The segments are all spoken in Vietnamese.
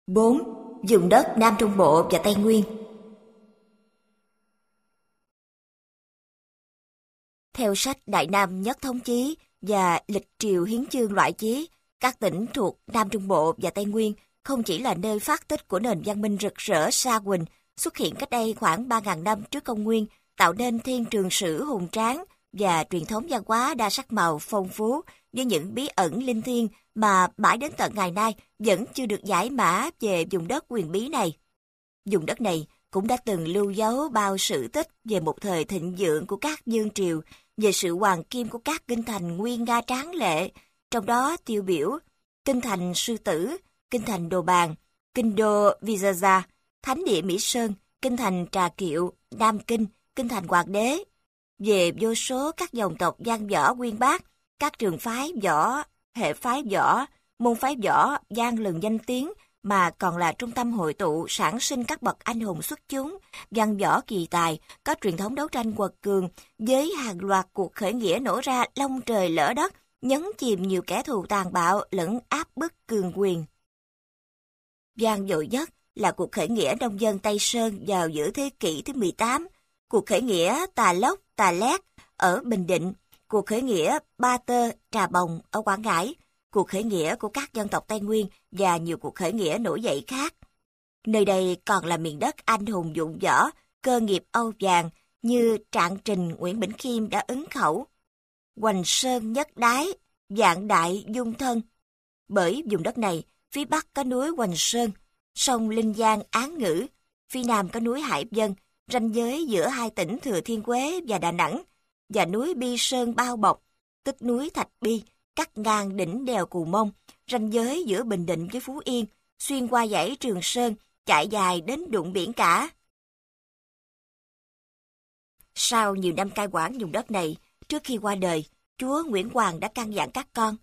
4. Dùng đất Nam Trung Bộ và Tây Nguyên. Theo sách Đại Nam Nhất Thống Chí và Lịch Triều Hiến Chương Loại Chí, các tỉnh thuộc Nam Trung Bộ và Tây Nguyên không chỉ là nơi phát tích của nền văn minh rực rỡ Sa Huỳnh xuất hiện cách đây khoảng 3.000 năm trước công nguyên, tạo nên thiên trường sử hùng tráng và truyền thống văn hóa đa sắc màu phong phú với những bí ẩn linh thiêng mà mãi đến tận ngày nay vẫn chưa được giải mã về vùng đất huyền bí này. Vùng đất này cũng đã từng lưu dấu bao sự tích về một thời thịnh vượng của các vương triều, về sự hoàng kim của các kinh thành nguy nga tráng lệ, trong đó tiêu biểu kinh thành Sư Tử, kinh thành Đồ Bàn, kinh đô Vijaja, thánh địa Mỹ Sơn, kinh thành Trà Kiệu, Nam Kinh, kinh thành Hoàng Đế. Về vô số các dòng tộc văn võ uyên bác, các trường phái võ, hệ phái võ, môn phái võ vang lừng danh tiếng, mà còn là trung tâm hội tụ sản sinh các bậc anh hùng xuất chúng, văn võ kỳ tài, có truyền thống đấu tranh quật cường, với hàng loạt cuộc khởi nghĩa nổ ra long trời lỡ đất, nhấn chìm nhiều kẻ thù tàn bạo lẫn áp bức cường quyền. Vang dội nhất là cuộc khởi nghĩa nông dân Tây Sơn vào giữa thế kỷ thứ 18, cuộc khởi nghĩa Tà Lốc, Tà Lét ở Bình Định, cuộc khởi nghĩa Ba Tơ, Trà Bồng ở Quảng Ngãi, cuộc khởi nghĩa của các dân tộc Tây Nguyên và nhiều cuộc khởi nghĩa nổi dậy khác. Nơi đây còn là miền đất anh hùng dụng võ, cơ nghiệp Âu vàng như Trạng Trình, Nguyễn Bỉnh Khiêm đã ấn khẩu. Hoành Sơn nhất đái, vạn đại dung thân. Bởi vùng đất này, phía bắc có núi Hoành Sơn, sông Linh Giang Án Ngữ, phía nam có núi Hải Vân, ranh giới giữa hai tỉnh Thừa Thiên Huế và Đà Nẵng, và núi Bi Sơn bao bọc, tức núi Thạch Bi, cắt ngang đỉnh đèo Cù Mông, ranh giới giữa Bình Định với Phú Yên, xuyên qua dãy Trường Sơn, chạy dài đến đụng biển cả. Sau nhiều năm cai quản vùng đất này, trước khi qua đời, chúa Nguyễn Hoàng đã căn dặn các con: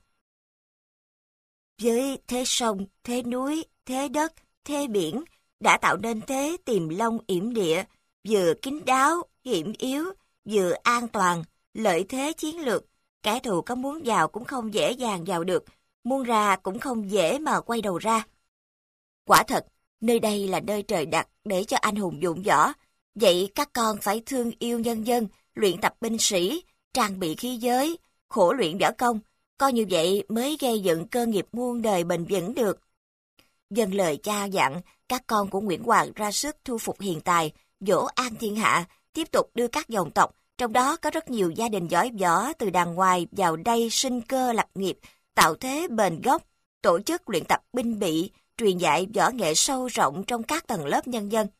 với thế sông, thế núi, thế đất, thế biển, đã tạo nên thế Tiềm Long yểm địa, vừa kín đáo, hiểm yếu, vừa an toàn, lợi thế chiến lược. Kẻ thù có muốn vào cũng không dễ dàng vào được, muốn ra cũng không dễ mà quay đầu ra. Quả thật, nơi đây là nơi trời đặt để cho anh hùng dụng võ. Vậy các con phải thương yêu nhân dân, luyện tập binh sĩ, trang bị khí giới, khổ luyện võ công. Coi như vậy mới gây dựng cơ nghiệp muôn đời bền vững được. Dâng lời cha dặn, các con của Nguyễn Hoàng ra sức thu phục hiền tài, dỗ an thiên hạ, tiếp tục đưa các dòng tộc, trong đó có rất nhiều gia đình giỏi võ từ đàng ngoài vào đây sinh cơ lập nghiệp, tạo thế bền gốc, tổ chức luyện tập binh bị, truyền dạy võ nghệ sâu rộng trong các tầng lớp nhân dân.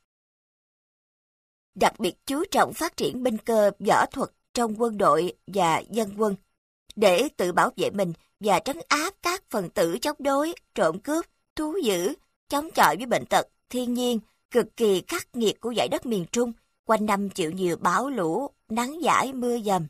Đặc biệt chú trọng phát triển binh cơ võ thuật trong quân đội và dân quân, để tự bảo vệ mình và trấn áp các phần tử chống đối, trộm cướp, thú dữ, chống chọi với bệnh tật, thiên nhiên, cực kỳ khắc nghiệt của dãy đất miền Trung, quanh năm chịu nhiều bão lũ, nắng dãi mưa dầm.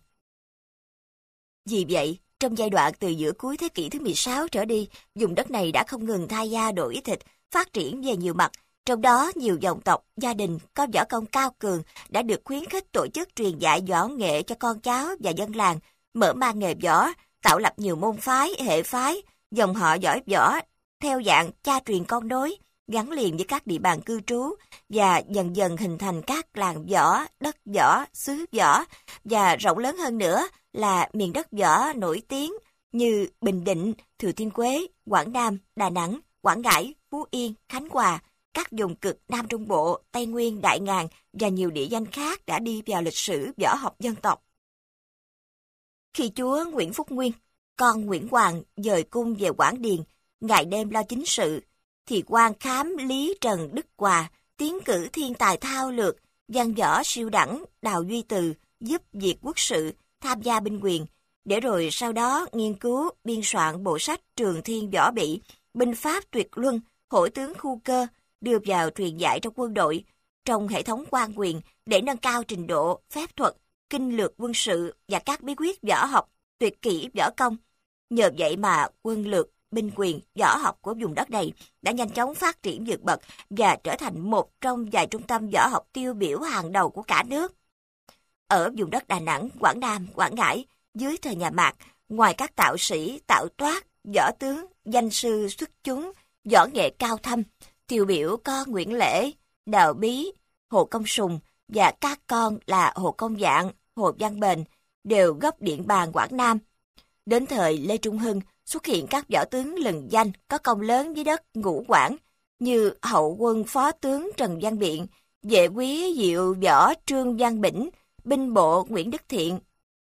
Vì vậy, trong giai đoạn từ giữa cuối thế kỷ thứ 16 trở đi, vùng đất này đã không ngừng thay da đổi thịt, phát triển về nhiều mặt. Trong đó, nhiều dòng tộc, gia đình có võ công cao cường đã được khuyến khích tổ chức truyền dạy võ nghệ cho con cháu và dân làng, mở mang nghề võ, tạo lập nhiều môn phái, hệ phái, dòng họ giỏi võ, theo dạng cha truyền con nối, gắn liền với các địa bàn cư trú và dần dần hình thành các làng võ, đất võ, xứ võ và rộng lớn hơn nữa là miền đất võ nổi tiếng như Bình Định, Thừa Thiên Huế, Quảng Nam, Đà Nẵng, Quảng Ngãi, Phú Yên, Khánh Hòa, các vùng cực Nam Trung Bộ, Tây Nguyên, Đại Ngàn và nhiều địa danh khác đã đi vào lịch sử võ học dân tộc. Khi chúa Nguyễn Phúc Nguyên, con Nguyễn Hoàng dời cung về Quảng Điền, ngày đêm lo chính sự, thì quan khám Lý Trần Đức Hòa tiến cử thiên tài thao lược, văn võ siêu đẳng Đào Duy Từ giúp việc quốc sự, tham gia binh quyền, để rồi sau đó nghiên cứu, biên soạn bộ sách Trường Thiên Võ Bị, binh pháp tuyệt luân, hổ tướng khu cơ, đưa vào truyền dạy trong quân đội, trong hệ thống quan quyền để nâng cao trình độ, phép thuật, kinh lược quân sự và các bí quyết võ học, tuyệt kỹ võ công. Nhờ vậy mà quân lược, binh quyền, võ học của vùng đất này đã nhanh chóng phát triển vượt bậc và trở thành một trong vài trung tâm võ học tiêu biểu hàng đầu của cả nước. Ở vùng đất Đà Nẵng, Quảng Nam, Quảng Ngãi, dưới thời nhà Mạc, ngoài các tạo sĩ, tạo toát, võ tướng, danh sư xuất chúng, võ nghệ cao thâm, Tiêu biểu có Nguyễn Lễ, Đào Bí, Hồ Công Sùng và các con là Hồ Công Dạng, Hồ Văn Bền, đều gốc Điện Bàn Quảng Nam. Đến thời Lê Trung Hưng, xuất hiện các võ tướng lừng danh có công lớn với đất Ngũ Quảng, như hậu quân phó tướng Trần Văn Biện, vệ quý diệu võ Trương Văn Bỉnh, binh bộ Nguyễn Đức Thiện.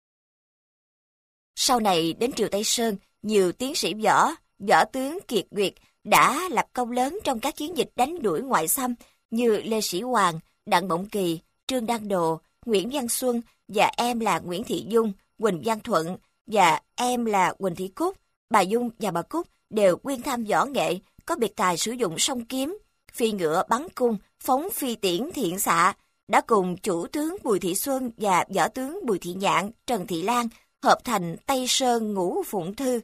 Sau này đến triều Tây Sơn, nhiều tiến sĩ võ tướng kiệt quệt đã lập công lớn trong các chiến dịch đánh đuổi ngoại xâm như Lê Sĩ Hoàng, Đặng Bổng Kỳ, Trương Đăng Đồ, Nguyễn Văn Xuân và em là Nguyễn Thị Dung, Huỳnh Văn Thuận và em là Huỳnh Thị Cúc. Bà Dung và bà Cúc đều quyên tham võ nghệ, có biệt tài sử dụng song kiếm, phi ngựa bắn cung, phóng phi tiễn thiện xạ, đã cùng chủ tướng Bùi Thị Xuân và võ tướng Bùi Thị Nhạn, Trần Thị Lan hợp thành Tây Sơn Ngũ Phụng Thư.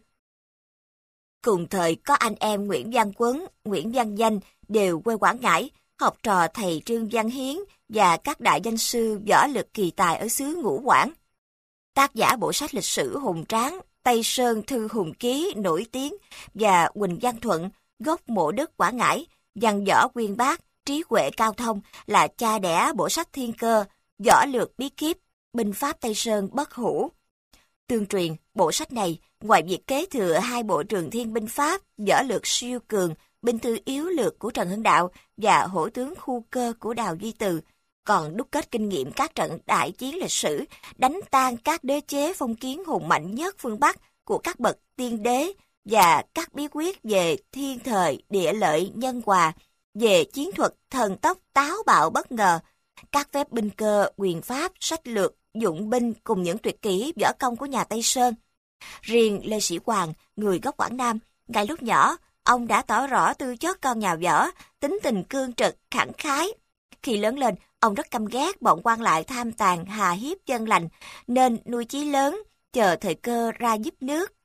Cùng thời có anh em Nguyễn Văn Quấn, Nguyễn Văn Danh đều quê Quảng Ngãi, học trò thầy Trương Văn Hiến và các đại danh sư võ lực kỳ tài ở xứ Ngũ Quảng. Tác giả bộ sách lịch sử hùng tráng Tây Sơn Thư Hùng Ký nổi tiếng và Huỳnh Văn Thuận, gốc Mộ Đức Quảng Ngãi, văn võ uyên bác, trí huệ cao thông, là cha đẻ bộ sách Thiên Cơ, võ lược bí kíp, binh pháp Tây Sơn bất hủ. Tương truyền, bộ sách này, ngoài việc kế thừa hai bộ Trường Thiên binh pháp, võ lược siêu cường, binh thư yếu lược của Trần Hưng Đạo và hổ tướng khu cơ của Đào Duy Từ, còn đúc kết kinh nghiệm các trận đại chiến lịch sử, đánh tan các đế chế phong kiến hùng mạnh nhất phương Bắc của các bậc tiên đế và các bí quyết về thiên thời, địa lợi, nhân hòa, về chiến thuật thần tốc táo bạo bất ngờ, các phép binh cơ, quyền pháp, sách lược, dụng binh cùng những tuyệt kỹ võ công của nhà Tây Sơn. Riêng Lê Sĩ Hoàng, người gốc Quảng Nam, ngay lúc nhỏ, ông đã tỏ rõ tư chất con nhà võ, tính tình cương trực, khẳng khái. Khi lớn lên, ông rất căm ghét bọn quan lại tham tàn, hà hiếp dân lành, nên nuôi chí lớn, chờ thời cơ ra giúp nước.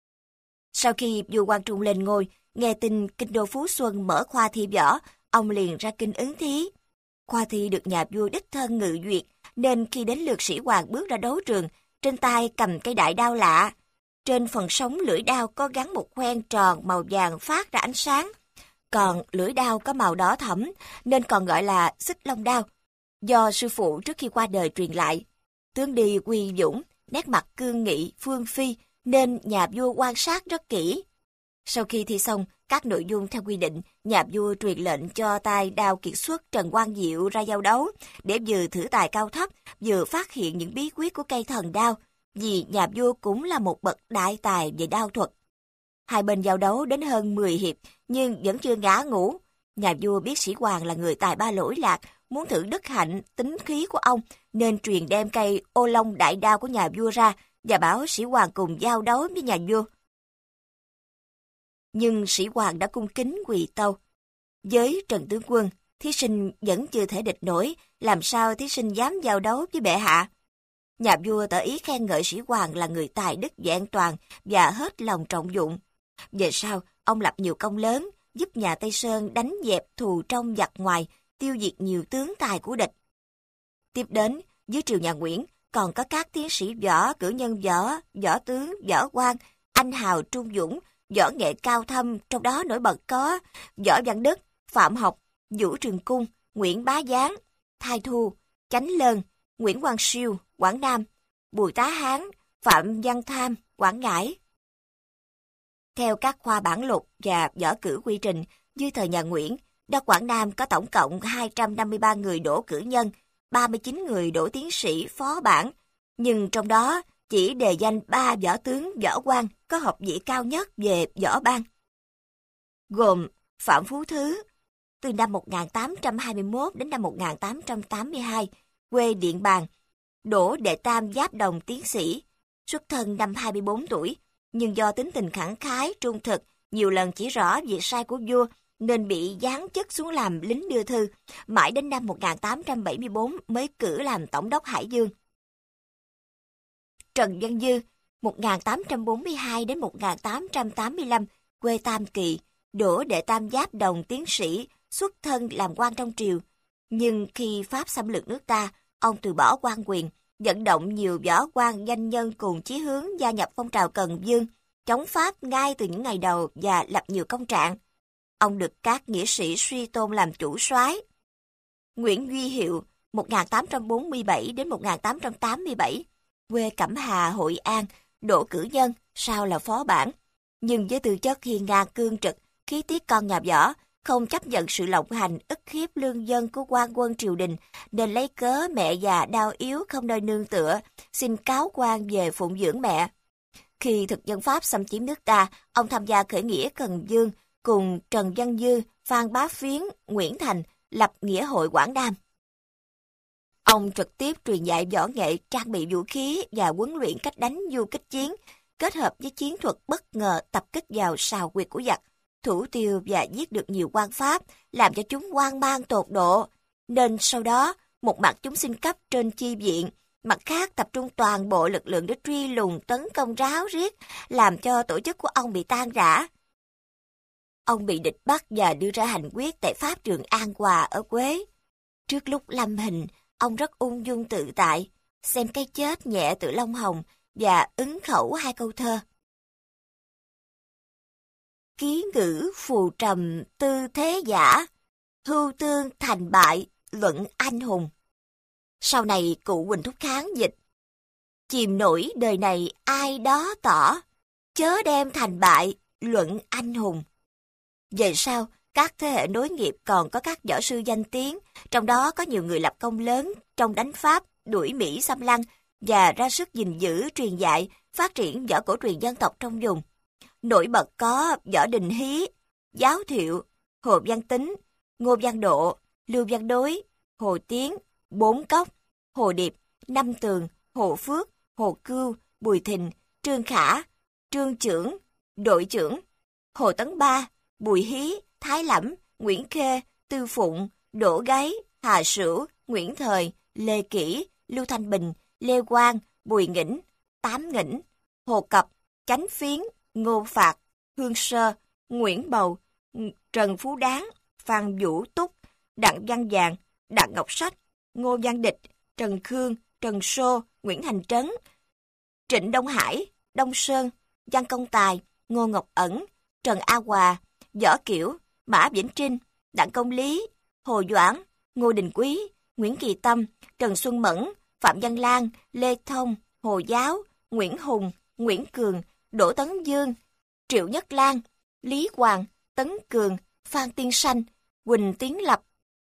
Sau khi vua Quang Trung lên ngôi, nghe tin kinh đô Phú Xuân mở khoa thi võ, ông liền ra kinh ứng thí. Khoa thi được nhà vua đích thân ngự duyệt, nên khi đến lượt Sĩ Hoàng bước ra đấu trường, trên tay cầm cây đại đao lạ. Trên phần sống lưỡi đao có gắn một khoen tròn màu vàng phát ra ánh sáng. Còn lưỡi đao có màu đỏ thẫm nên còn gọi là xích long đao, do sư phụ trước khi qua đời truyền lại. Tướng đi uy dũng, nét mặt cương nghị, phương phi, nên nhà vua quan sát rất kỹ. Sau khi thi xong các nội dung theo quy định, nhà vua truyền lệnh cho tay đao kiệt xuất Trần Quang Diệu ra giao đấu, để vừa thử tài cao thấp, vừa phát hiện những bí quyết của cây thần đao, vì nhà vua cũng là một bậc đại tài về đao thuật. Hai bên giao đấu đến hơn 10 hiệp, nhưng vẫn chưa ngã ngũ. Nhà vua biết Sĩ Hoàng là người tài ba lỗi lạc, muốn thử đức hạnh, tính khí của ông, nên truyền đem cây ô long đại đao của nhà vua ra, và bảo Sĩ Hoàng cùng giao đấu với nhà vua. Nhưng Sĩ Hoàng đã cung kính quỳ tâu. Với Trần Tướng Quân, thí sinh vẫn chưa thể địch nổi, làm sao thí sinh dám giao đấu với bệ hạ? Nhà vua tỏ ý khen ngợi Sĩ Hoàng là người tài đức vẹn toàn và hết lòng trọng dụng. Về sau, ông lập nhiều công lớn, giúp nhà Tây Sơn đánh dẹp thù trong giặc ngoài, tiêu diệt nhiều tướng tài của địch. Tiếp đến, dưới triều nhà Nguyễn, còn có các tiến sĩ võ, cử nhân võ, võ tướng, võ quan, anh hào trung dũng, võ nghệ cao thâm, trong đó nổi bật có Võ Văn Đức, Phạm Học, Vũ Trường Cung, Nguyễn Bá Giáng, Thái Thu, Chánh Lân, Nguyễn Quang Siêu, Quảng Nam, Bùi Tá Hán, Phạm Văn Tham, Quảng Ngãi. Theo các khoa bản lục và võ cử quy trình, dưới thời nhà Nguyễn, đất Quảng Nam có tổng cộng 253 người đỗ cử nhân, 39 người đỗ tiến sĩ phó bản, nhưng trong đó chỉ đề danh 3 võ tướng võ quan có học vị cao nhất về võ ban, gồm Phạm Phú Thứ, từ năm 1821 đến năm 1882, quê Điện Bàn, đỗ đệ tam giáp đồng tiến sĩ, xuất thân năm 24 tuổi, nhưng do tính tình khẳng khái, trung thực, nhiều lần chỉ rõ việc sai của vua, nên bị giáng chức xuống làm lính đưa thư, mãi đến năm 1874 mới cử làm tổng đốc Hải Dương. Trần Văn Dư, 1842 đến 1885, quê Tam Kỳ, đỗ đệ tam giáp đồng tiến sĩ, xuất thân làm quan trong triều. Nhưng khi Pháp xâm lược nước ta, ông từ bỏ quan quyền, vận động nhiều võ quan danh nhân cùng chí hướng gia nhập phong trào Cần Vương, chống Pháp ngay từ những ngày đầu và lập nhiều công trạng. ông được các nghĩa sĩ suy tôn làm chủ soái. Nguyễn Duy Hiệu 1847 đến 1887, quê Cẩm Hà, Hội An, đỗ cử nhân, sau là phó bản. Nhưng với tư chất hiền ngang cương trực, khí tiết con nhà võ, không chấp nhận sự lộng hành ức hiếp lương dân của quan quân triều đình, nên lấy cớ mẹ già đau yếu không nơi nương tựa, xin cáo quan về phụng dưỡng mẹ. Khi thực dân Pháp xâm chiếm nước ta, ông tham gia khởi nghĩa Cần Dương cùng Trần Văn Dư, Phan Bá Phiến, Nguyễn Thành lập Nghĩa hội Quảng Nam. Ông trực tiếp truyền dạy võ nghệ, trang bị vũ khí và huấn luyện cách đánh du kích chiến, kết hợp với chiến thuật bất ngờ tập kích vào sào quyệt của giặc, thủ tiêu và giết được nhiều quan Pháp, làm cho chúng hoang mang tột độ. Nên sau đó, một mặt chúng xin cấp trên chi viện, mặt khác tập trung toàn bộ lực lượng để truy lùng tấn công ráo riết, làm cho tổ chức của ông bị tan rã. Ông bị địch bắt và đưa ra hành quyết tại Pháp trường An Hòa ở Quế. Trước lúc lâm hình, ông rất ung dung tự tại, xem cái chết nhẹ tự lông hồng và ứng khẩu 2 câu thơ. Ký ngữ phù trầm tư thế giả, hưu tương thành bại luận anh hùng. Sau này cụ Huỳnh Thúc Kháng dịch: chìm nổi đời này ai đó tỏ, chớ đem thành bại luận anh hùng. Về sau, các thế hệ nối nghiệp còn có các võ sư danh tiếng, trong đó có nhiều người lập công lớn trong đánh Pháp, đuổi Mỹ xâm lăng và ra sức gìn giữ, truyền dạy, phát triển võ cổ truyền dân tộc trong vùng. Nổi bật có Võ Đình Hí, Giáo Thiệu, Hồ Văn Tính, Ngô Văn Độ, Lưu Văn Đối, Hồ Tiến, Bốn Cốc, Hồ Điệp, Năm Tường, Hồ Phước, Hồ Cưu, Bùi Thìn, Trương Khả, Trương Chưởng, Đội Chưởng, Hồ Tấn Ba, Bùi Hí, Thái Lẫm, Nguyễn Khê, Tư Phụng, Đỗ Gáy, Hà Sửu, Nguyễn Thời, Lê Kỷ, Lưu Thanh Bình, Lê Quang, Bùi Nghĩnh, Tám Nghĩnh, Hồ Cập, Chánh Phiến, Ngô Phạt, Hương Sơ, Nguyễn Bầu, Trần Phú Đáng, Phan Vũ Túc, Đặng Văn Vàng, Đặng Ngọc Sách, Ngô Văn Địch, Trần Khương, Trần Sô, Nguyễn Thành Trấn, Trịnh Đông Hải, Đông Sơn, Văn Công Tài, Ngô Ngọc Ẩn, Trần A Hòa, Võ Kiểu, Mã Vĩnh Trinh, Đặng Công Lý, Hồ Doãn, Ngô Đình Quý, Nguyễn Kỳ Tâm, Trần Xuân Mẫn, Phạm Văn Lan, Lê Thông, Hồ Giáo, Nguyễn Hùng, Nguyễn Cường, Đỗ Tấn Dương, Triệu Nhất Lan, Lý Hoàng, Tấn Cường, Phan Tiên Sanh, Huỳnh Tiến Lập,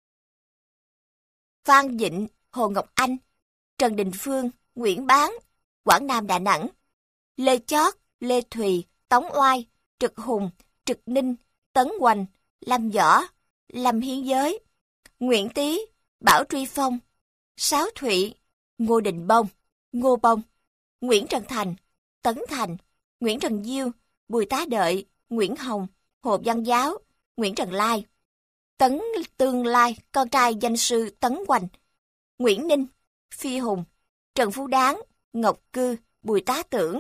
Phan Dịnh, Hồ Ngọc Anh, Trần Đình Phương, Nguyễn Bán, Quảng Nam Đà Nẵng, Lê Chót, Lê Thùy, Tống Oai, Trực Hùng, Trực Ninh, Tấn Hoành, Lâm Võ, Lâm Hiến Giới, Nguyễn Tý, Bảo Truy Phong, Sáu Thụy, Ngô Đình Bông, Ngô Bông, Nguyễn Trần Thành, Tấn Thành, Nguyễn Trần Diêu, Bùi Tá Đợi, Nguyễn Hồng, Hồ Văn Giáo, Nguyễn Trần Lai, Tấn Tương Lai, con trai danh sư Tấn Hoành, Nguyễn Ninh, Phi Hùng, Trần Phú Đáng, Ngọc Cư, Bùi Tá Tưởng.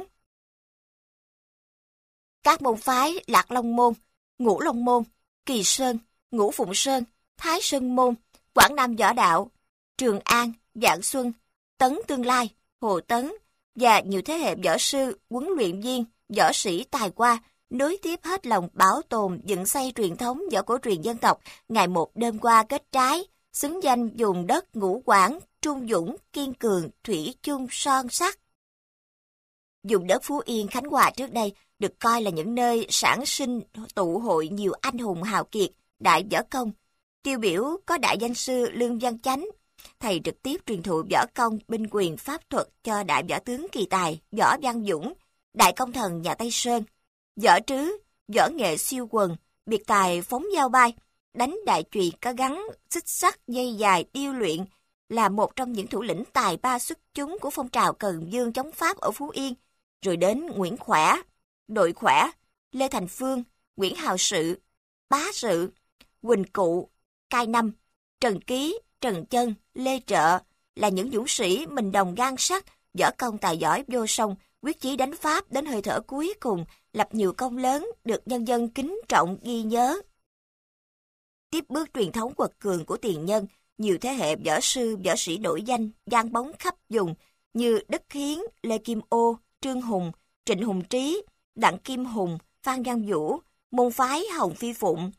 Các môn phái Lạc Long Môn, Ngũ Long Môn, Kỳ Sơn, Ngũ Phụng Sơn, Thái Sơn Môn, Quảng Nam Võ Đạo, Trường An, Vạn Xuân, Tấn Tương Lai, Hồ Tấn và nhiều thế hệ võ sư, huấn luyện viên, võ sĩ tài hoa nối tiếp hết lòng bảo tồn, dựng xây truyền thống võ cổ truyền dân tộc, ngày một đêm qua kết trái, xứng danh vùng đất Ngũ Quảng, trung dũng, kiên cường, thủy chung son sắt. Vùng đất Phú Yên, Khánh Hòa trước đây được coi là những nơi sản sinh tụ hội nhiều anh hùng hào kiệt, đại võ công. Tiêu biểu có đại danh sư Lương Văn Chánh, thầy trực tiếp truyền thụ võ công, binh quyền, pháp thuật cho đại võ tướng kỳ tài Võ Văn Dũng, đại công thần nhà Tây Sơn. Võ Trứ, võ nghệ siêu quần, biệt tài phóng dao bay, đánh đại chùy có gắn xích sắt dây dài điêu luyện, là một trong những thủ lĩnh tài ba xuất chúng của phong trào Cần Dương chống Pháp ở Phú Yên. Rồi đến Nguyễn Khỏe, Đội Khỏe, Lê Thành Phương, Nguyễn Hào Sự, Bá Sự, Quỳnh Cụ, Cai Năm, Trần Ký, Trần Chân, Lê Trợ là những dũng sĩ mình đồng gan sắt, võ công tài giỏi vô song, quyết chí đánh Pháp đến hơi thở cuối cùng, lập nhiều công lớn được nhân dân kính trọng ghi nhớ. Tiếp bước truyền thống quật cường của tiền nhân, nhiều thế hệ võ sư, võ sĩ nổi danh, vang bóng khắp vùng như Đức Hiến, Lê Kim Ô, Trương Hùng, Trịnh Hùng Trí, Đặng Kim Hùng, Phan Văn Vũ, môn phái Hồng Phi Phụng,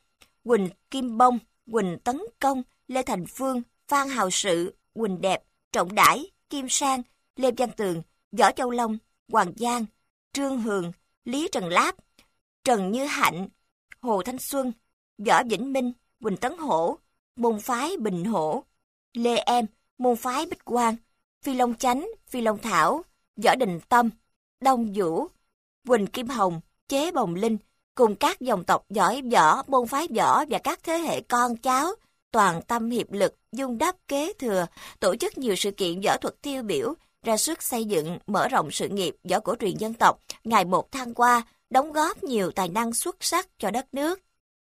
Quỳnh Kim Bông, Quỳnh Tấn Công, Lê Thành Phương, Phan Hào Sự, Quỳnh Đẹp, Trọng Đãi, Kim Sang, Lê Văn Tường, Võ Châu Long, Hoàng Giang, Trương Hường, Lý Trần Láp, Trần Như Hạnh, Hồ Thanh Xuân, Võ Vĩnh Minh, Quỳnh Tấn Hổ, môn phái Bình Hổ, Lê Em, môn phái Bích Quang, Phi Long Chánh, Phi Long Thảo, Võ Đình Tâm, Đông Vũ, Quỳnh Kim Hồng, Chế Bồng Linh, cùng các dòng tộc giỏi võ, môn phái võ và các thế hệ con cháu, toàn tâm hiệp lực, dung đắp kế thừa, tổ chức nhiều sự kiện võ thuật tiêu biểu, ra sức xây dựng, mở rộng sự nghiệp võ cổ truyền dân tộc, ngày một thăng hoa, đóng góp nhiều tài năng xuất sắc cho đất nước.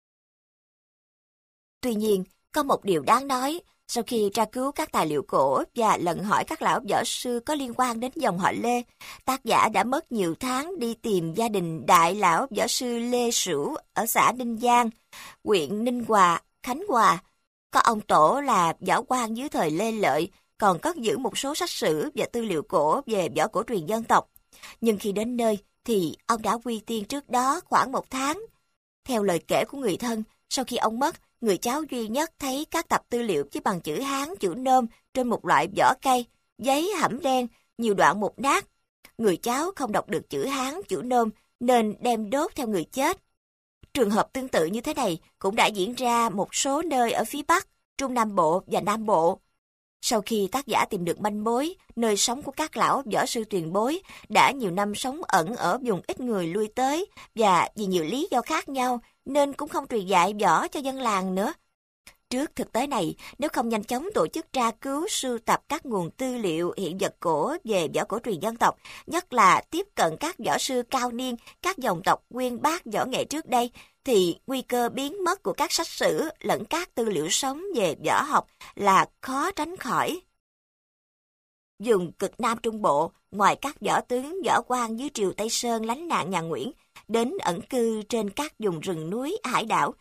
Tuy nhiên, có một điều đáng nói, sau khi tra cứu các tài liệu cổ và lần hỏi các lão võ sư có liên quan đến dòng họ Lê, tác giả đã mất nhiều tháng đi tìm gia đình đại lão võ sư Lê Sửu ở xã Ninh Giang, huyện Ninh Hòa, Khánh Hòa. Có ông tổ là võ quan dưới thời Lê Lợi, còn cất giữ một số sách sử và tư liệu cổ về võ cổ truyền dân tộc. Nhưng khi đến nơi thì ông đã quy tiên trước đó khoảng 1 tháng. Theo lời kể của người thân, sau khi ông mất, người cháu duy nhất thấy các tập tư liệu với bằng chữ Hán, chữ Nôm trên một loại vỏ cây, giấy hẫm đen, nhiều đoạn mục nát. Người cháu không đọc được chữ Hán, chữ Nôm nên đem đốt theo người chết. Trường hợp tương tự như thế này cũng đã diễn ra một số nơi ở phía Bắc, Trung Nam Bộ và Nam Bộ. Sau khi tác giả tìm được manh mối, nơi sống của các lão võ sư tiền bối đã nhiều năm sống ẩn ở vùng ít người lui tới và vì nhiều lý do khác nhau nên cũng không truyền dạy võ cho dân làng nữa. Trước thực tế này, nếu không nhanh chóng tổ chức tra cứu sưu tập các nguồn tư liệu hiện vật cổ về võ cổ truyền dân tộc, nhất là tiếp cận các võ sư cao niên, các dòng tộc nguyên bác võ nghệ trước đây, thì nguy cơ biến mất của các sách sử lẫn các tư liệu sống về võ học là khó tránh khỏi. Vùng cực Nam Trung Bộ, ngoài các võ tướng, võ quan dưới triều Tây Sơn lánh nạn nhà Nguyễn, đến ẩn cư trên các vùng rừng núi, hải đảo,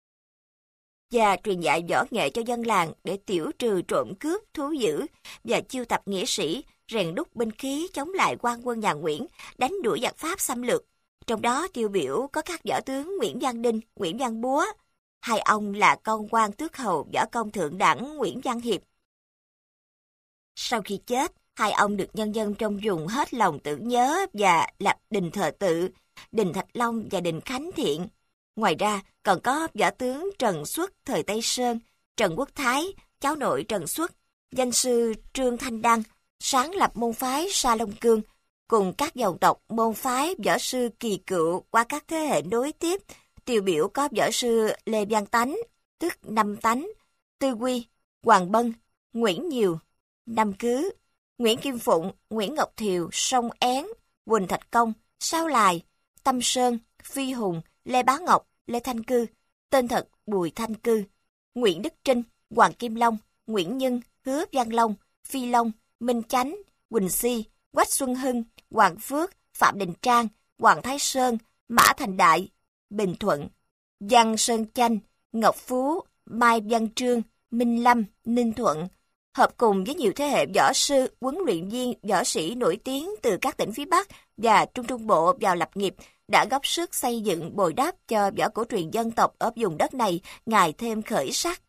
và truyền dạy võ nghệ cho dân làng để tiểu trừ trộm cướp, thú dữ và chiêu tập nghĩa sĩ, rèn đúc binh khí chống lại quan quân nhà Nguyễn, đánh đuổi giặc Pháp xâm lược. Trong đó tiêu biểu có các võ tướng Nguyễn Văn Đinh, Nguyễn Văn Búa. Hai ông là con quan tước hầu võ công thượng đẳng Nguyễn Văn Hiệp. Sau khi chết, hai ông được nhân dân trong vùng hết lòng tưởng nhớ và lập đình thờ tự, đình Thạch Long và đình Khánh Thiện. Ngoài ra, còn có võ tướng Trần Xuất thời Tây Sơn, Trần Quốc Thái, cháu nội Trần Xuất, danh sư Trương Thanh Đăng, sáng lập môn phái Sa Long Cương, cùng các dòng tộc môn phái võ sư kỳ cựu qua các thế hệ nối tiếp. Tiêu biểu có võ sư Lê Văn Tánh, tức Năm Tánh, Tư Quy, Hoàng Bân, Nguyễn Nhiều, Năm Cứ, Nguyễn Kim Phụng, Nguyễn Ngọc Thiều, Sông Én, Quỳnh Thạch Công, Sao Lài, Tâm Sơn, Phi Hùng, Lê Bá Ngọc, Lê Thanh Cư, tên thật Bùi Thanh Cư, Nguyễn Đức Trinh, Hoàng Kim Long, Nguyễn Nhân, Hứa Văn Long, Phi Long, Minh Chánh, Quỳnh Si, Quách Xuân Hưng, Hoàng Phước, Phạm Đình Trang, Hoàng Thái Sơn, Mã Thành Đại, Bình Thuận, Văn Sơn Chanh, Ngọc Phú, Mai Văn Trương, Minh Lâm, Ninh Thuận, hợp cùng với nhiều thế hệ võ sư, huấn luyện viên, võ sĩ nổi tiếng từ các tỉnh phía Bắc và Trung Trung Bộ vào lập nghiệp, đã góp sức xây dựng bồi đắp cho võ cổ truyền dân tộc ở vùng đất này ngày thêm khởi sắc.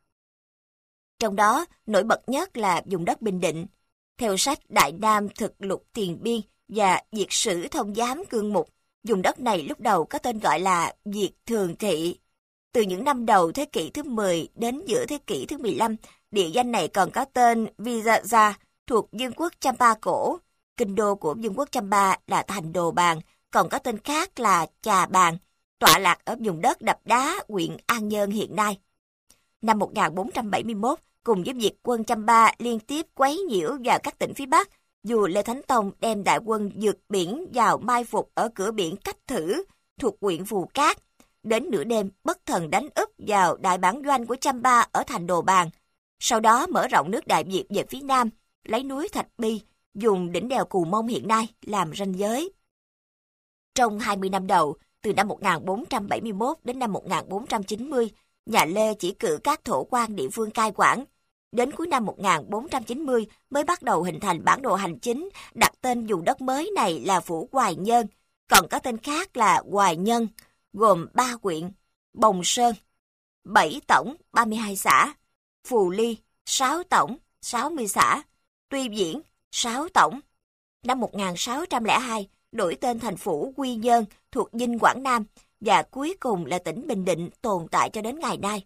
Trong đó, nổi bật nhất là vùng đất Bình Định. Theo sách Đại Nam Thực Lục Tiền Biên và Việt Sử Thông Giám Cương Mục, vùng đất này lúc đầu có tên gọi là Việt Thường Thị. Từ những năm đầu thế kỷ thứ 10 đến giữa thế kỷ thứ 15, địa danh này còn có tên Vijaja thuộc Vương quốc Champa cổ. Kinh đô của Vương quốc Champa là thành Đồ Bàn, còn có tên khác là Chà Bàn, tọa lạc ở vùng đất Đập Đá, huyện An Nhơn hiện nay. Năm 1471, cùng với việc quân Champa liên tiếp quấy nhiễu vào các tỉnh phía Bắc, vua Lê Thánh Tông đem đại quân vượt biển vào mai phục ở cửa biển Cách Thử, thuộc huyện Phù Cát. Đến nửa đêm, bất thần đánh úp vào đại bản doanh của Champa ở thành Đồ Bàn. Sau đó mở rộng nước Đại Việt về phía nam, lấy núi Thạch Bi, dùng đỉnh đèo Cù Mông hiện nay làm ranh giới. Trong 20 năm đầu, từ năm 1471 đến năm 1490, nhà Lê chỉ cử các thổ quan địa phương cai quản. Đến cuối năm 1490 mới bắt đầu hình thành bản đồ hành chính, đặt tên vùng đất mới này là Phủ Hoài Nhơn, còn có tên khác là Hoài Nhân, gồm 3 huyện: Bồng Sơn, 7 tổng 32 xã, Phù Ly 6 tổng 60 xã, Tuy Diễn 6 tổng. Năm 1602, đổi tên thành phủ Quy Nhơn thuộc Dinh Quảng Nam và cuối cùng là tỉnh Bình Định tồn tại cho đến ngày nay.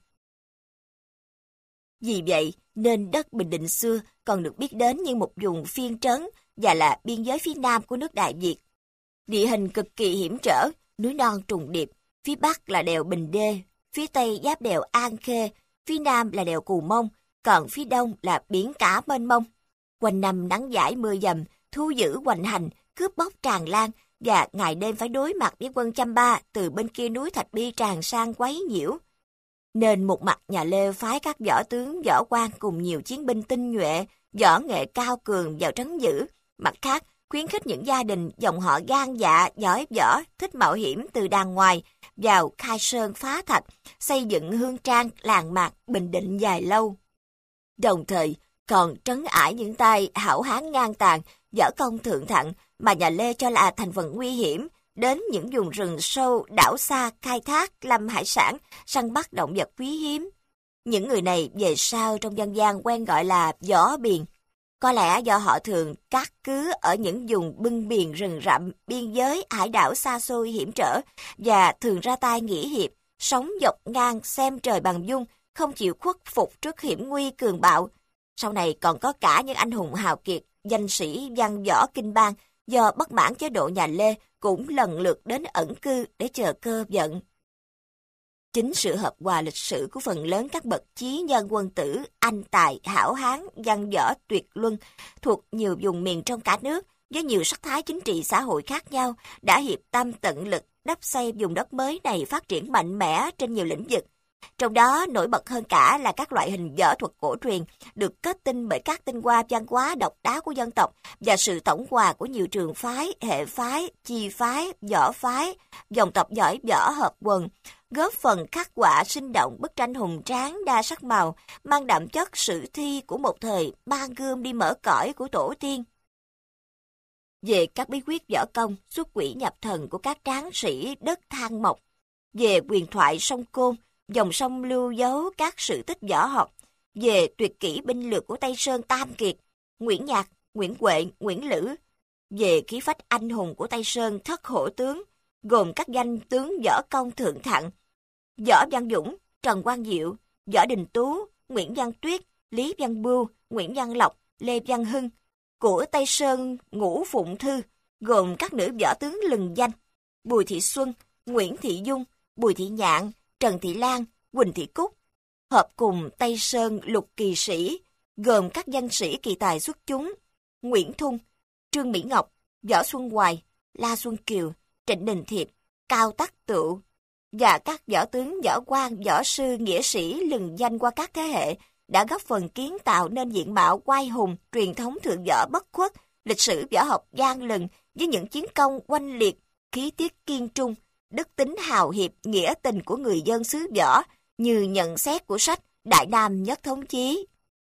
Vì vậy, nên đất Bình Định xưa còn được biết đến như một vùng phiên trấn và là biên giới phía nam của nước Đại Việt. Địa hình cực kỳ hiểm trở, núi non trùng điệp, phía bắc là đèo Bình Đê, phía tây giáp đèo An Khê, phía nam là đèo Cù Mông, còn phía đông là biển cả mênh mông. Quanh năm nắng dãi mưa dầm, thu dữ hoành hành, cướp bóc tràn lan và ngày đêm phải đối mặt với quân Chăm Ba từ bên kia núi Thạch Bi tràn sang quấy nhiễu. Nên một mặt nhà Lê phái các võ tướng, võ quan cùng nhiều chiến binh tinh nhuệ, võ nghệ cao cường vào trấn giữ. Mặt khác, khuyến khích những gia đình dòng họ gan dạ, giỏi võ, thích mạo hiểm từ đàng ngoài vào khai sơn phá thạch, xây dựng hương trang, làng mạc, Bình Định dài lâu. Đồng thời, còn trấn ải những tay hảo hán ngang tàn, võ công thượng thặng mà nhà Lê cho là thành phần nguy hiểm, đến những vùng rừng sâu, đảo xa, khai thác, lâm hải sản, săn bắt động vật quý hiếm. Những người này về sau trong dân gian quen gọi là võ biền. Có lẽ do họ thường cát cứ ở những vùng bưng biển rừng rậm, biên giới, hải đảo xa xôi hiểm trở và thường ra tay nghĩa hiệp, sống dọc ngang xem trời bằng dung, không chịu khuất phục trước hiểm nguy cường bạo. Sau này còn có cả những anh hùng hào kiệt, danh sĩ văn võ kinh bang do bất mãn chế độ nhà Lê cũng lần lượt đến ẩn cư để chờ cơ vận. Chính sự hợp hòa lịch sử của phần lớn các bậc chí nhân quân tử, anh tài, hảo hán, văn võ tuyệt luân thuộc nhiều vùng miền trong cả nước với nhiều sắc thái chính trị xã hội khác nhau đã hiệp tâm tận lực đắp xây vùng đất mới này phát triển mạnh mẽ trên nhiều lĩnh vực. Trong đó nổi bật hơn cả là các loại hình võ thuật cổ truyền được kết tinh bởi các tinh hoa văn hóa độc đáo của dân tộc và sự tổng hòa của nhiều trường phái, hệ phái, chi phái, võ phái, dòng tộc giỏi võ hợp quần, góp phần khắc họa sinh động bức tranh hùng tráng đa sắc màu, mang đậm chất sử thi của một thời mang gươm đi mở cõi của tổ tiên. Về các bí quyết võ công, xuất quỷ nhập thần của các tráng sĩ đất Thang Mộc, về huyền thoại sông Côn, dòng sông lưu dấu các sự tích võ học, về tuyệt kỹ binh lược của Tây Sơn Tam Kiệt, Nguyễn Nhạc, Nguyễn Huệ, Nguyễn Lữ, về khí phách anh hùng của Tây Sơn Thất Hổ Tướng, gồm các danh tướng võ công thượng thặng, Võ Văn Dũng, Trần Quang Diệu, Võ Đình Tú, Nguyễn Văn Tuyết, Lý Văn Bưu, Nguyễn Văn Lộc, Lê Văn Hưng, của Tây Sơn Ngũ Phụng Thư, gồm các nữ võ tướng lừng danh, Bùi Thị Xuân, Nguyễn Thị Dung, Bùi Thị Nhạn, Trần Thị Lan, Quỳnh Thị Cúc, hợp cùng Tây Sơn Lục Kỳ Sĩ, gồm các danh sĩ kỳ tài xuất chúng, Nguyễn Thung, Trương Mỹ Ngọc, Võ Xuân Hoài, La Xuân Kiều, Trịnh Đình Thiệp, Cao Tắc Tựu, và các võ tướng, võ quan, võ sư, nghĩa sĩ lừng danh qua các thế hệ đã góp phần kiến tạo nên diện mạo oai hùng, truyền thống thượng võ bất khuất, lịch sử võ học gian lừng với những chiến công oanh liệt, khí tiết kiên trung, đức tính hào hiệp, nghĩa tình của người dân xứ võ, như nhận xét của sách Đại Nam Nhất Thống Chí.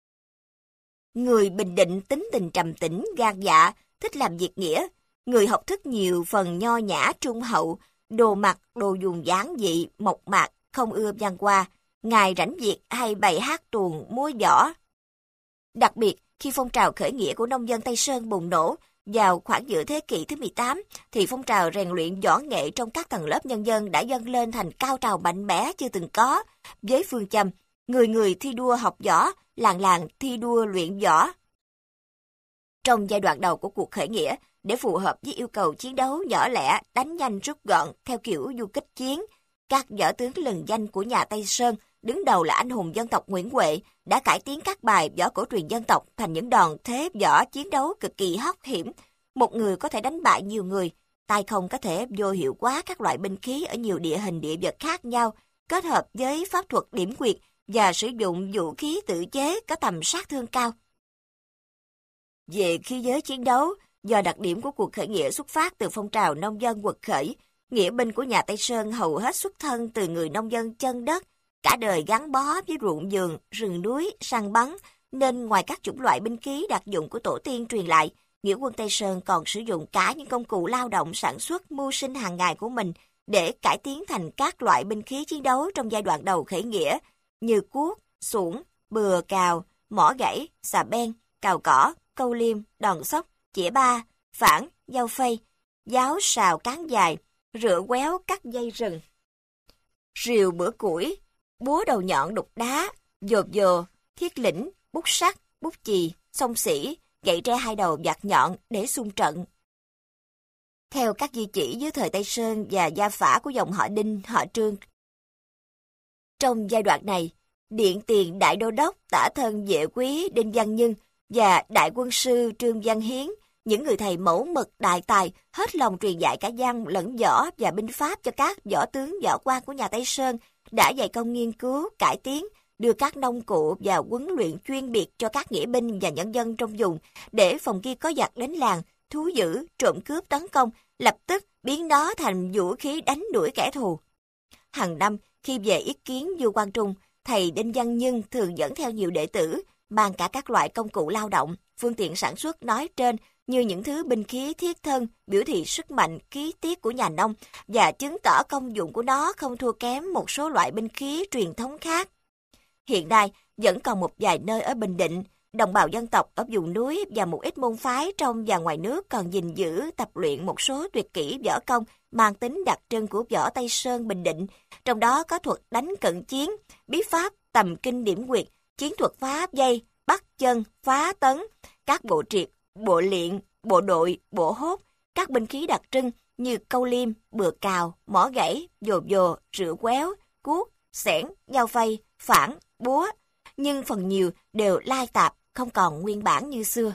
Người Bình Định tính tình trầm tĩnh, gan dạ, thích làm việc nghĩa, người học thức nhiều phần nho nhã trung hậu, đồ mặc, đồ dùng giản dị, mộc mạc, không ưa văn hoa, ngày rảnh việc hay bày hát tuồng, múa võ. Đặc biệt, khi phong trào khởi nghĩa của nông dân Tây Sơn bùng nổ vào khoảng giữa thế kỷ thứ 18, thì phong trào rèn luyện võ nghệ trong các tầng lớp nhân dân đã dâng lên thành cao trào mạnh mẽ chưa từng có, với phương châm người người thi đua học võ, làng làng thi đua luyện võ. Trong giai đoạn đầu của cuộc khởi nghĩa, để phù hợp với yêu cầu chiến đấu nhỏ lẻ, đánh nhanh rút gọn theo kiểu du kích chiến, các võ tướng lừng danh của nhà Tây Sơn, đứng đầu là anh hùng dân tộc Nguyễn Huệ, đã cải tiến các bài võ cổ truyền dân tộc thành những đòn thế võ chiến đấu cực kỳ hóc hiểm. Một người có thể đánh bại nhiều người, tay không có thể vô hiệu hóa các loại binh khí ở nhiều địa hình địa vật khác nhau, kết hợp với pháp thuật điểm quyệt và sử dụng vũ khí tự chế có tầm sát thương cao. Về khí giới chiến đấu, do đặc điểm của cuộc khởi nghĩa xuất phát từ phong trào nông dân quật khởi, nghĩa binh của nhà Tây Sơn hầu hết xuất thân từ người nông dân chân đất, cả đời gắn bó với ruộng vườn, rừng núi, săn bắn, nên ngoài các chủng loại binh khí đặc dụng của tổ tiên truyền lại, nghĩa quân Tây Sơn còn sử dụng cả những công cụ lao động sản xuất mưu sinh hàng ngày của mình để cải tiến thành các loại binh khí chiến đấu trong giai đoạn đầu khởi nghĩa như cuốc, xuổng, bừa cào, mỏ gãy, xà beng, cào cỏ, câu liêm, đòn sóc, chĩa ba, phản, dao phay, giáo sào cán dài, rựa quéo cắt dây rừng, rìu bữa củi, búa đầu nhọn đục đá, dồn dồ, thiết lĩnh, bút sắt, bút chì, song xỉ, gậy tre hai đầu vạt nhọn để xung trận. Theo các di chỉ dưới thời Tây Sơn và gia phả của dòng họ Đinh, họ Trương. Trong giai đoạn này, Điện Tiền Đại Đô Đốc Tả Thân Vệ Quý Đinh Văn Nhân và Đại Quân sư Trương Văn Hiến, những người thầy mẫu mực đại tài, hết lòng truyền dạy cả văn lẫn võ và binh pháp cho các võ tướng võ quan của nhà Tây Sơn, đã dày công nghiên cứu, cải tiến, đưa các nông cụ và huấn luyện chuyên biệt cho các nghĩa binh và nhân dân trong vùng, để phòng khi có giặc đến làng, thú dữ, trộm cướp tấn công, lập tức biến nó thành vũ khí đánh đuổi kẻ thù. Hàng năm, khi về ý kiến vua Quang Trung, thầy Đinh Văn Nhân thường dẫn theo nhiều đệ tử, mang cả các loại công cụ lao động, phương tiện sản xuất nói trên như những thứ binh khí thiết thân, biểu thị sức mạnh, khí tiết của nhà nông và chứng tỏ công dụng của nó không thua kém một số loại binh khí truyền thống khác. Hiện nay, vẫn còn một vài nơi ở Bình Định, đồng bào dân tộc ở vùng núi và một ít môn phái trong và ngoài nước còn gìn giữ tập luyện một số tuyệt kỹ võ công mang tính đặc trưng của võ Tây Sơn Bình Định, trong đó có thuật đánh cận chiến, bí pháp tầm kinh điểm quyệt, chiến thuật phá dây, bắt chân, phá tấn, các bộ triệt, bộ liện, bộ đội, bộ hốt, các binh khí đặc trưng như câu liêm, bừa cào, mỏ gãy, dồ dồ, rượu quéo, cuốc, xẻng, dao phay, phản, búa, nhưng phần nhiều đều lai tạp, không còn nguyên bản như xưa.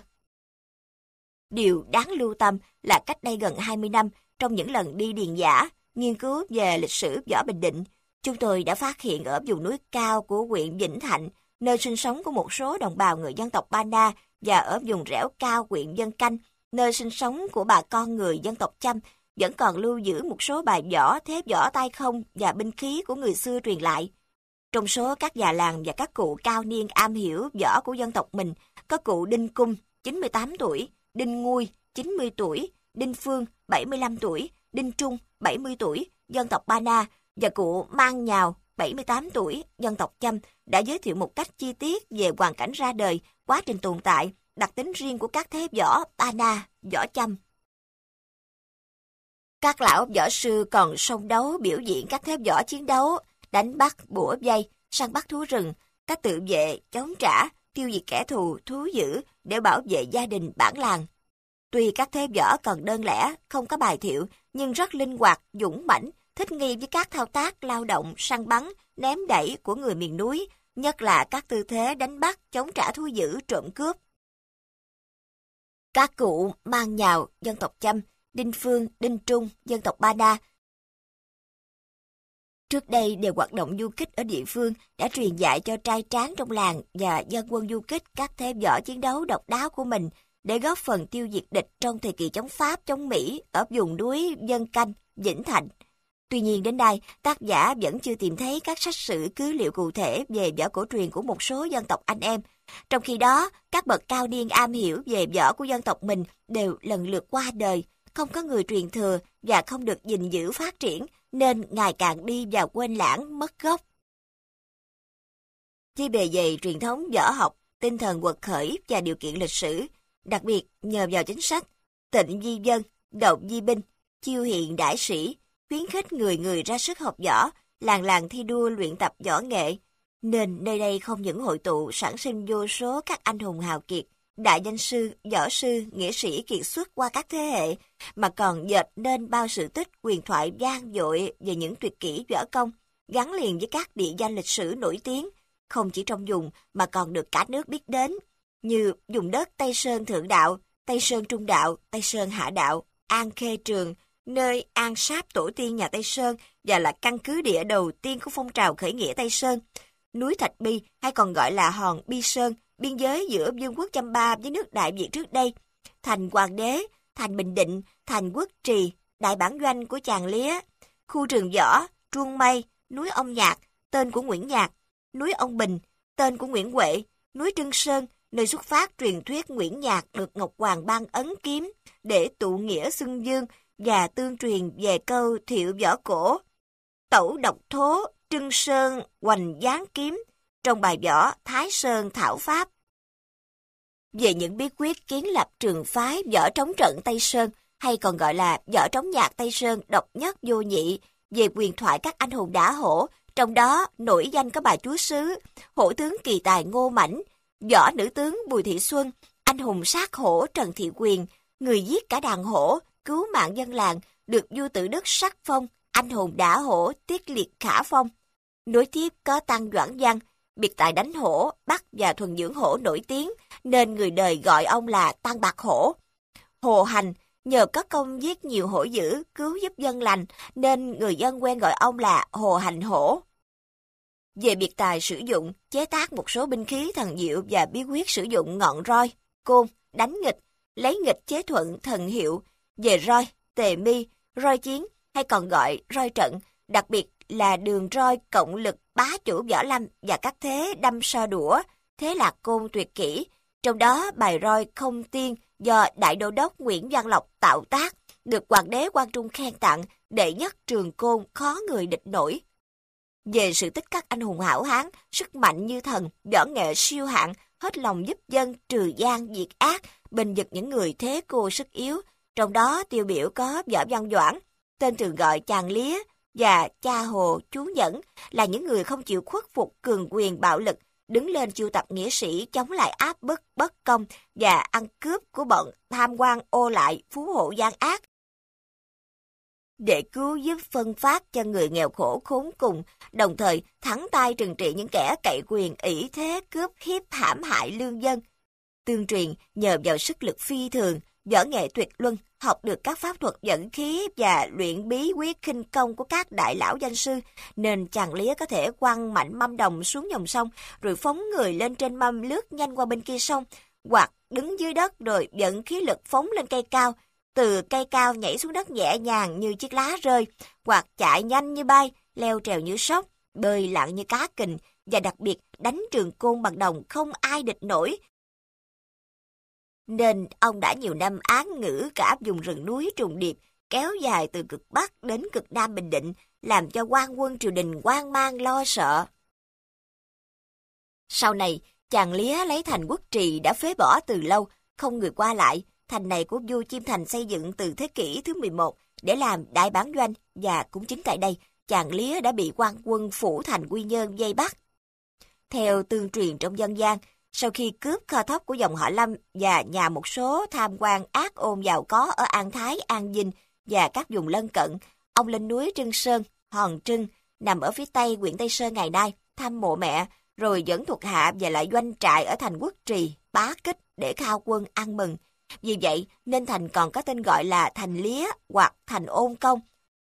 Điều đáng lưu tâm là cách đây gần 20 năm, trong những lần đi điền dã, nghiên cứu về lịch sử võ Bình Định, chúng tôi đã phát hiện ở vùng núi cao của huyện Vĩnh Thạnh, nơi sinh sống của một số đồng bào người dân tộc Ba Na, và ở vùng rẽo cao huyện Vân Canh, nơi sinh sống của bà con người dân tộc Chăm, vẫn còn lưu giữ một số bài võ, thế võ tay không và binh khí của người xưa truyền lại. Trong số các già làng và các cụ cao niên am hiểu võ của dân tộc mình, có cụ Đinh Cung, 98 tuổi, Đinh Ngui, 90 tuổi, Đinh Phương, 75 tuổi, Đinh Trung, 70 tuổi, dân tộc Ba Na, và cụ Mang Nhào, 78 tuổi, dân tộc Chăm, đã giới thiệu một cách chi tiết về hoàn cảnh ra đời, quá trình tồn tại, đặc tính riêng của các thế võ Ba Na, võ Chăm. Các lão võ sư còn song đấu biểu diễn các thế võ chiến đấu, đánh bắt, bủa vây, săn bắt thú rừng, các tự vệ, chống trả, tiêu diệt kẻ thù, thú dữ để bảo vệ gia đình bản làng. Tuy các thế võ còn đơn lẻ, không có bài thiệu, nhưng rất linh hoạt, dũng mãnh, thích nghi với các thao tác lao động, săn bắn, ném đẩy của người miền núi, nhất là các tư thế đánh bắt, chống trả thú dữ, trộm cướp. Các cụ Mang Nhào, dân tộc Chăm, Đinh Phương, Đinh Trung, dân tộc Ba Na, trước đây đều hoạt động du kích ở địa phương, đã truyền dạy cho trai tráng trong làng và dân quân du kích các thế võ chiến đấu độc đáo của mình để góp phần tiêu diệt địch trong thời kỳ chống Pháp, chống Mỹ ở vùng núi Vân Canh, Vĩnh Thạnh. Tuy nhiên đến nay, tác giả vẫn chưa tìm thấy các sách sử cứ liệu cụ thể về võ cổ truyền của một số dân tộc anh em. Trong khi đó, các bậc cao niên am hiểu về võ của dân tộc mình đều lần lượt qua đời, không có người truyền thừa và không được gìn giữ phát triển, nên ngày càng đi vào quên lãng, mất gốc. Khi bề dày truyền thống võ học, tinh thần quật khởi và điều kiện lịch sử, đặc biệt nhờ vào chính sách tịnh di dân, động di binh, chiêu hiền đại sĩ, khuyến khích người người ra sức học võ, làng làng thi đua luyện tập võ nghệ, nên nơi đây không những hội tụ sản sinh vô số các anh hùng hào kiệt, đại danh sư, võ sư, nghĩa sĩ kiệt xuất qua các thế hệ, mà còn dệt nên bao sự tích huyền thoại vang dội về những tuyệt kỹ võ công, gắn liền với các địa danh lịch sử nổi tiếng, không chỉ trong vùng mà còn được cả nước biết đến, như vùng đất Tây Sơn Thượng Đạo, Tây Sơn Trung Đạo, Tây Sơn Hạ Đạo, An Khê Trường, nơi an sáp tổ tiên nhà Tây Sơn và là căn cứ địa đầu tiên của phong trào khởi nghĩa Tây Sơn, núi Thạch Bi hay còn gọi là hòn Bi Sơn, biên giới giữa Vương quốc Chăm Ba với nước Đại Việt trước đây, thành Hoàng Đế, thành Bình Định, thành Quốc Trì, đại bản doanh của Chàng Lía, khu trường võ, Truông Mây, núi Ông Nhạc, tên của Nguyễn Nhạc, núi Ông Bình, tên của Nguyễn Huệ, núi Trưng Sơn, nơi xuất phát truyền thuyết Nguyễn Nhạc được Ngọc Hoàng ban ấn kiếm để tụ nghĩa xưng dương, và tương truyền về câu thiệu võ cổ, tẩu độc thố, trưng sơn, hoành giáng kiếm, trong bài võ Thái Sơn Thảo Pháp. Về những bí quyết kiến lập trường phái võ trống trận Tây Sơn, hay còn gọi là võ trống nhạc Tây Sơn độc nhất vô nhị, về huyền thoại các anh hùng đả hổ, trong đó nổi danh có bà chúa Sứ, hổ tướng kỳ tài Ngô Mãnh, võ nữ tướng Bùi Thị Xuân, anh hùng sát hổ Trần Thị Quyền, người giết cả đàn hổ, cứu mạng dân làng, được vua Tự Đức sắc phong, anh hùng đả hổ Tiết Liệt Khả phong. Nối tiếp có Tăng Doãn Văn, biệt tài đánh hổ, bắt và thuần dưỡng hổ nổi tiếng, nên người đời gọi ông là Tăng Bạc Hổ. Hồ Hành, nhờ có công giết nhiều hổ dữ, cứu giúp dân lành, nên người dân quen gọi ông là Hồ Hành Hổ. Về biệt tài sử dụng, chế tác một số binh khí thần diệu và bí quyết sử dụng ngọn roi, côn, đánh nghịch, lấy nghịch chế thuận thần hiệu. Về roi, tề mi, roi chiến, hay còn gọi roi trận, đặc biệt là đường roi cộng lực bá chủ võ lâm và các thế đâm so đũa, thế lạc côn tuyệt kỹ. Trong đó bài roi không tiên do Đại Đô đốc Nguyễn Văn Lộc tạo tác, được Hoàng đế Quang Trung khen tặng, đệ nhất trường côn khó người địch nổi. Về sự tích các anh hùng hảo hán, sức mạnh như thần, võ nghệ siêu hạng, hết lòng giúp dân trừ gian diệt ác, bênh vực những người thế cô sức yếu. Trong đó tiêu biểu có Võ Văn Doãn, tên thường gọi Chàng Lía, và Cha Hồ, Chú Nhẫn, là những người không chịu khuất phục cường quyền bạo lực, đứng lên chiêu tập nghĩa sĩ chống lại áp bức bất công và ăn cướp của bọn tham quan ô lại phú hộ gian ác, để cứu giúp phân phát cho người nghèo khổ khốn cùng, đồng thời thẳng tay trừng trị những kẻ cậy quyền ỷ thế cướp hiếp hãm hại lương dân. Tương truyền nhờ vào sức lực phi thường, võ nghệ tuyệt luân, học được các pháp thuật dẫn khí và luyện bí quyết khinh công của các đại lão danh sư, nên Chàng Lía có thể quăng mạnh mâm đồng xuống dòng sông, rồi phóng người lên trên mâm lướt nhanh qua bên kia sông, hoặc đứng dưới đất rồi dẫn khí lực phóng lên cây cao, từ cây cao nhảy xuống đất nhẹ nhàng như chiếc lá rơi, hoặc chạy nhanh như bay, leo trèo như sóc, bơi lặn như cá kình, và đặc biệt đánh trường côn bằng đồng không ai địch nổi. Nên ông đã nhiều năm án ngữ cả vùng rừng núi trùng điệp, kéo dài từ cực Bắc đến cực Nam Bình Định, làm cho quan quân triều đình hoang mang lo sợ. Sau này, Chàng Lía lấy thành Quốc Trì đã phế bỏ từ lâu, không người qua lại. Thành này của vua Chiêm Thành xây dựng từ thế kỷ thứ 11 để làm đại bản doanh, và cũng chính tại đây, Chàng Lía đã bị quan quân phủ thành Quy Nhơn vây bắt. Theo tương truyền trong dân gian, sau khi cướp kho thóc của dòng họ Lâm và nhà một số tham quan ác ôn giàu có ở An Thái, An Vinh và các vùng lân cận, ông lên núi Trưng Sơn, Hòn Trưng, nằm ở phía tây huyện Tây Sơn ngày nay, thăm mộ mẹ, rồi dẫn thuộc hạ về lại doanh trại ở thành Quốc Trì, Bá Kích để khao quân ăn mừng. Vì vậy nên thành còn có tên gọi là thành Lía hoặc thành Ôn Công.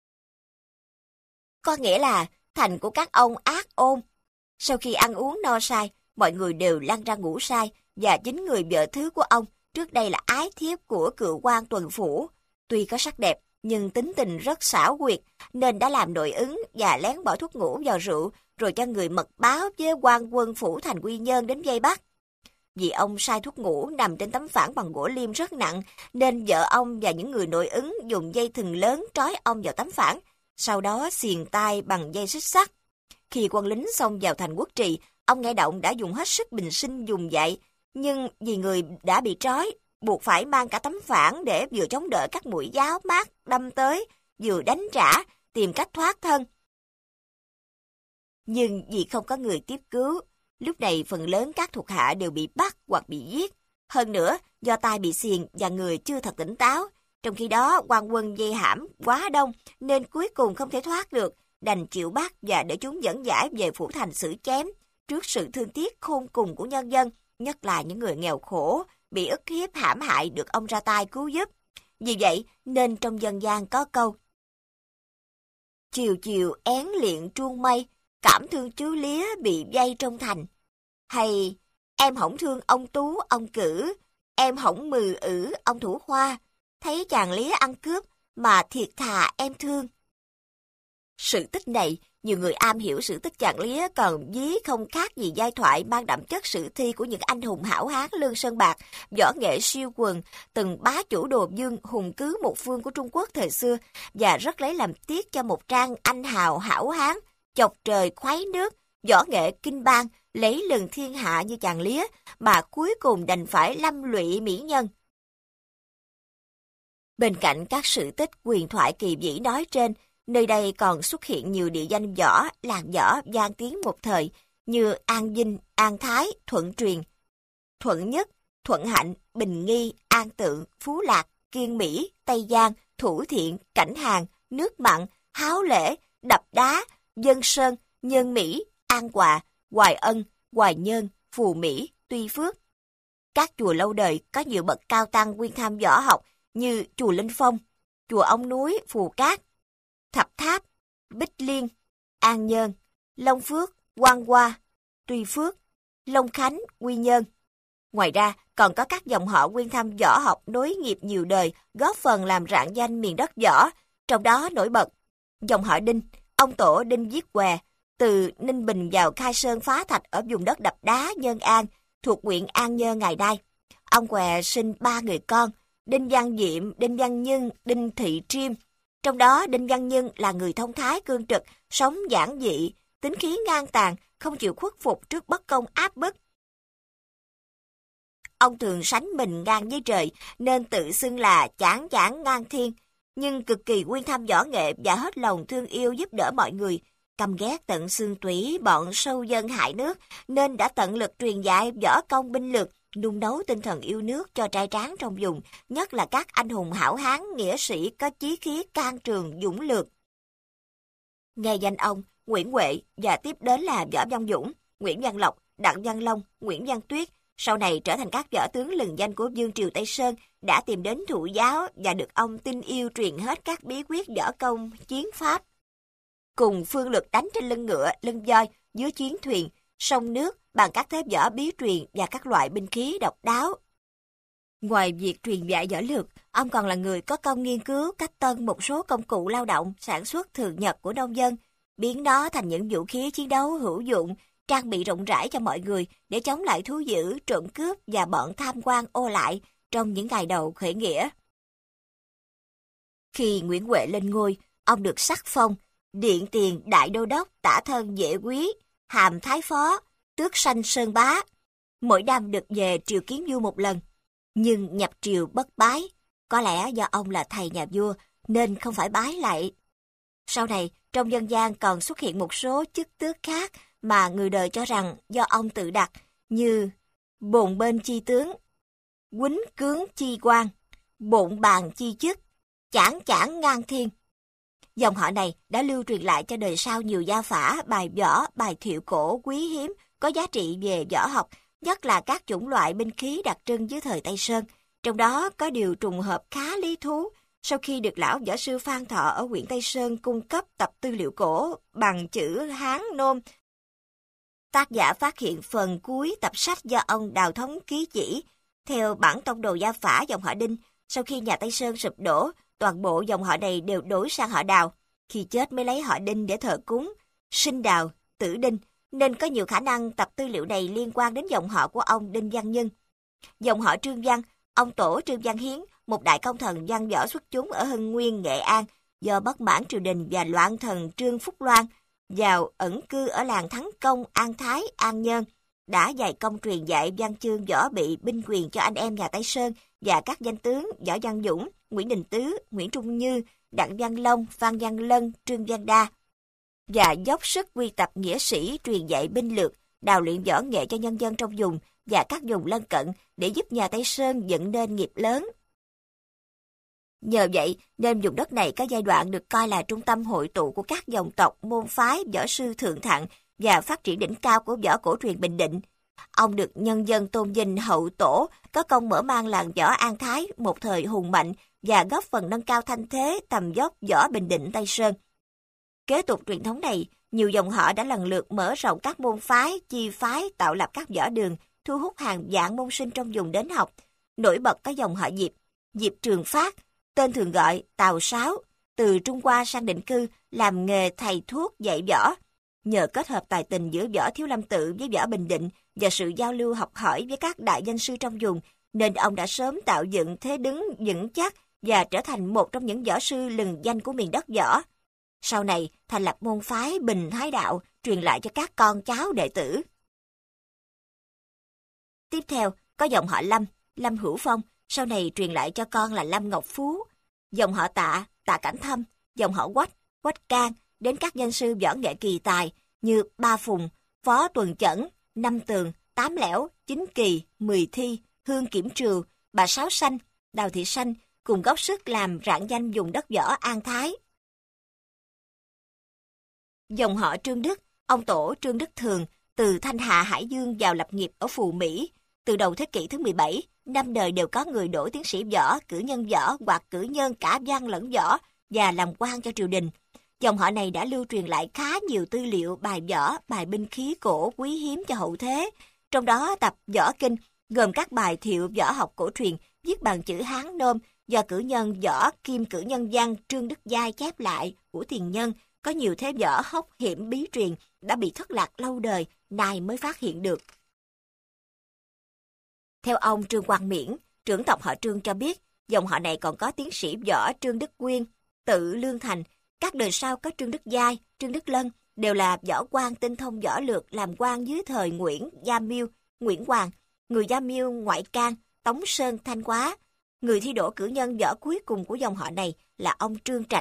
Có nghĩa là thành của các ông ác ôn. Sau khi ăn uống no say, mọi người đều lăn ra ngủ say, và chính người vợ thứ của ông, trước đây là ái thiếp của cựu quan tuần phủ. Tuy có sắc đẹp, nhưng tính tình rất xảo quyệt, nên đã làm nội ứng và lén bỏ thuốc ngủ vào rượu, rồi cho người mật báo với quan quân phủ thành Quy Nhơn đến vây bắt. Vì ông sai thuốc ngủ nằm trên tấm phản bằng gỗ liêm rất nặng, nên vợ ông và những người nội ứng dùng dây thừng lớn trói ông vào tấm phản, sau đó xiềng tay bằng dây xích sắt. Khi quân lính xông vào thành Quốc Trì, ông nghe động đã dùng hết sức bình sinh dùng dậy, nhưng vì người đã bị trói, buộc phải mang cả tấm phản để vừa chống đỡ các mũi giáo mát đâm tới, vừa đánh trả, tìm cách thoát thân. Nhưng vì không có người tiếp cứu, lúc này phần lớn các thuộc hạ đều bị bắt hoặc bị giết. Hơn nữa, do tay bị xiềng và người chưa thật tỉnh táo, trong khi đó quan quân vây hãm quá đông nên cuối cùng không thể thoát được, đành chịu bắt và để chúng dẫn giải về phủ thành xử chém. Trước sự thương tiếc khôn cùng của nhân dân, nhất là những người nghèo khổ, bị ức hiếp hãm hại được ông ra tay cứu giúp. Vì vậy nên trong dân gian có câu: chiều chiều én liệng truông mây, cảm thương chú Lía bị vây trong thành. Hay em hổng thương ông Tú, ông Cử, em hổng mừ ử ông Thủ Khoa, thấy chàng Lía ăn cướp mà thiệt thà em thương. Sự tích này Nhiều người am hiểu sử tích chàng Lía còn ví không khác gì giai thoại mang đậm chất sử thi của những anh hùng hảo hán Lương Sơn Bạc, võ nghệ siêu quần, từng bá chủ đồ dương hùng cứ một phương của Trung Quốc thời xưa, và rất lấy làm tiếc cho một trang anh hào hảo hán, chọc trời khoái nước, võ nghệ kinh bang, lấy lừng thiên hạ như chàng Lía, mà cuối cùng đành phải lâm lụy mỹ nhân. Bên cạnh các sự tích huyền thoại kỳ vĩ nói trên, nơi đây còn xuất hiện nhiều địa danh võ, làng võ vang tiếng một thời như An Vinh, An Thái, Thuận Truyền, Thuận Nhất, Thuận Hạnh, Bình Nghi, An Tượng, Phú Lạc, Kiên Mỹ, Tây Giang, Thủ Thiện, Cảnh Hàng, Nước Mặn, Háo Lễ, Đập Đá, Dân Sơn, Nhân Mỹ, An Hòa, Hoài Ân, Hoài Nhơn, Phù Mỹ, Tuy Phước. Các chùa lâu đời có nhiều bậc cao tăng nguyên tham võ học như chùa Linh Phong, chùa Ông Núi, Phù Cát, Thập Tháp, Bích Liên, An Nhơn, Long Phước, Quan Hoa, Tuy Phước, Long Khánh, Quy Nhơn. Ngoài ra, còn có các dòng họ nguyên tham võ học nối nghiệp nhiều đời, góp phần làm rạng danh miền đất võ, trong đó nổi bật dòng họ Đinh, ông tổ Đinh Viết Què, từ Ninh Bình vào khai sơn phá thạch ở vùng đất Đập Đá, Nhân An, thuộc huyện An Nhơn ngày nay. Ông Què sinh 3 người con, Đinh Văn Diệm, Đinh Văn Nhân, Đinh Thị Triêm. Trong đó, Đinh Văn Nhân là người thông thái cương trực, sống giản dị, tính khí ngang tàn, không chịu khuất phục trước bất công áp bức. Ông thường sánh mình ngang với trời, nên tự xưng là chảng chảng ngang thiên, nhưng cực kỳ nguyên tham võ nghệ và hết lòng thương yêu giúp đỡ mọi người. Căm ghét tận xương tủy bọn sâu dân hại nước, nên đã tận lực truyền dạy võ công binh lược, nung nấu tinh thần yêu nước cho trai tráng trong vùng, nhất là các anh hùng hảo hán, nghĩa sĩ có chí khí can trường dũng lược. Nghe danh ông, Nguyễn Huệ và tiếp đến là Võ Văn Dũng, Nguyễn Văn Lộc, Đặng Văn Long, Nguyễn Văn Tuyết, sau này trở thành các võ tướng lừng danh của Vương triều Tây Sơn, đã tìm đến thụ giáo và được ông tin yêu truyền hết các bí quyết võ công, chiến pháp. Cùng phương luật đánh trên lưng ngựa, lưng voi, dưới chiến thuyền, sông nước bằng các thế võ bí truyền và các loại binh khí độc đáo. Ngoài việc truyền dạy võ lược, ông còn là người có công nghiên cứu cách tân một số công cụ lao động sản xuất thường nhật của nông dân, biến nó thành những vũ khí chiến đấu hữu dụng, trang bị rộng rãi cho mọi người để chống lại thú dữ, trộm cướp và bọn tham quan ô lại trong những ngày đầu khởi nghĩa. Khi Nguyễn Huệ lên ngôi, ông được sắc phong Điện Tiền Đại Đô Đốc, Tả Thân Vệ Quý, hàm Thái Phó, tước sanh Sơn Bá. Mỗi năm được về triều kiến vua một lần, nhưng nhập triều bất bái, có lẽ do ông là thầy nhà vua nên không phải bái lại. Sau này, trong dân gian còn xuất hiện một số chức tước khác mà người đời cho rằng do ông tự đặt, như bồn bên chi tướng, quýnh cướng chi quan, bộn bàn chi chức, chảng chảng ngang thiên. Dòng họ này đã lưu truyền lại cho đời sau nhiều gia phả, bài võ, bài thiệu cổ quý hiếm, có giá trị về võ học, nhất là các chủng loại binh khí đặc trưng dưới thời Tây Sơn. Trong đó có điều trùng hợp khá lý thú. Sau khi được lão võ sư Phan Thọ ở huyện Tây Sơn cung cấp tập tư liệu cổ bằng chữ Hán Nôm, tác giả phát hiện phần cuối tập sách do ông Đào Thống ký chỉ. Theo bản tông đồ gia phả dòng họ Đinh, sau khi nhà Tây Sơn sụp đổ, toàn bộ dòng họ này đều đổi sang họ Đào. Khi chết mới lấy họ Đinh để thờ cúng, sinh Đào, tử Đinh, nên có nhiều khả năng tập tư liệu này liên quan đến dòng họ của ông Đinh Văn Nhân. Dòng họ Trương Văn, ông tổ Trương Văn Hiến, một đại công thần văn võ xuất chúng ở Hưng Nguyên, Nghệ An, do bất mãn triều đình và loạn thần Trương Phúc Loan, vào ẩn cư ở làng Thắng Công, An Thái, An Nhơn, đã dày công truyền dạy văn chương võ bị binh quyền cho anh em nhà Tây Sơn và các danh tướng Võ Văn Dũng, Nguyễn Đình Tứ, Nguyễn Trung Như, Đặng Văn Long, Phan Văn Lân, Trương Văn Đa, và dốc sức quy tập nghĩa sĩ truyền dạy binh lược, đào luyện võ nghệ cho nhân dân trong vùng và các vùng lân cận để giúp nhà Tây Sơn dựng nên nghiệp lớn. Nhờ vậy nên vùng đất này có giai đoạn được coi là trung tâm hội tụ của các dòng tộc, môn phái, võ sư thượng thặng và phát triển đỉnh cao của võ cổ truyền Bình Định. Ông được nhân dân tôn vinh hậu tổ, có công mở mang làng võ An Thái một thời hùng mạnh và góp phần nâng cao thanh thế tầm dốc võ Bình Định Tây Sơn. Kế tục truyền thống này, nhiều dòng họ đã lần lượt mở rộng các môn phái, chi phái, tạo lập các võ đường, thu hút hàng vạn môn sinh trong vùng đến học. Nổi bật có dòng họ Diệp, Diệp Trường Phát, tên thường gọi Tào Sáo, từ Trung Hoa sang định cư, làm nghề thầy thuốc dạy võ. Nhờ kết hợp tài tình giữa Võ Thiếu Lâm Tự với Võ Bình Định và sự giao lưu học hỏi với các đại danh sư trong vùng, nên ông đã sớm tạo dựng thế đứng vững chắc và trở thành một trong những võ sư lừng danh của miền đất võ. Sau này, thành lập môn phái Bình Thái Đạo, truyền lại cho các con cháu đệ tử. Tiếp theo, có dòng họ Lâm, Lâm Hữu Phong, sau này truyền lại cho con là Lâm Ngọc Phú. Dòng họ Tạ, Tạ Cảnh Thâm, dòng họ Quách, Quách Can, đến các danh sư võ nghệ kỳ tài như Ba Phùng, Phó Tuần Chẩn, Năm Tường, Tám Lẻo, Chính Kỳ, Mười Thi, Hương Kiểm Trừu, Bà Sáu Sanh, Đào Thị Sanh, cùng góp sức làm rạng danh vùng đất võ An Thái. Dòng họ Trương Đức, ông tổ Trương Đức Thường, từ Thanh Hà Hải Dương vào lập nghiệp ở Phù Mỹ. Từ đầu thế kỷ thứ 17, năm đời đều có người đỗ tiến sĩ võ, cử nhân võ hoặc cử nhân cả văn lẫn võ và làm quan cho triều đình. Dòng họ này đã lưu truyền lại khá nhiều tư liệu bài võ, bài binh khí cổ quý hiếm cho hậu thế. Trong đó tập Võ Kinh gồm các bài thiệu võ học cổ truyền viết bằng chữ Hán Nôm do cử nhân võ kim cử nhân văn Trương Đức Giai chép lại của tiền nhân. Có nhiều thế võ hốc hiểm bí truyền đã bị thất lạc lâu đời, nay mới phát hiện được. Theo ông Trương Quang Miễn, trưởng tộc họ Trương cho biết, dòng họ này còn có tiến sĩ võ Trương Đức Quyên, tự Lương Thành. Các đời sau có Trương Đức Giai, Trương Đức Lân đều là võ quan tinh thông võ lược, làm quan dưới thời Nguyễn Gia Miêu, Nguyễn Hoàng, người Gia Miêu ngoại can, Tống Sơn Thanh Quá. Người thi đỗ cử nhân võ cuối cùng của dòng họ này là ông Trương Trạch.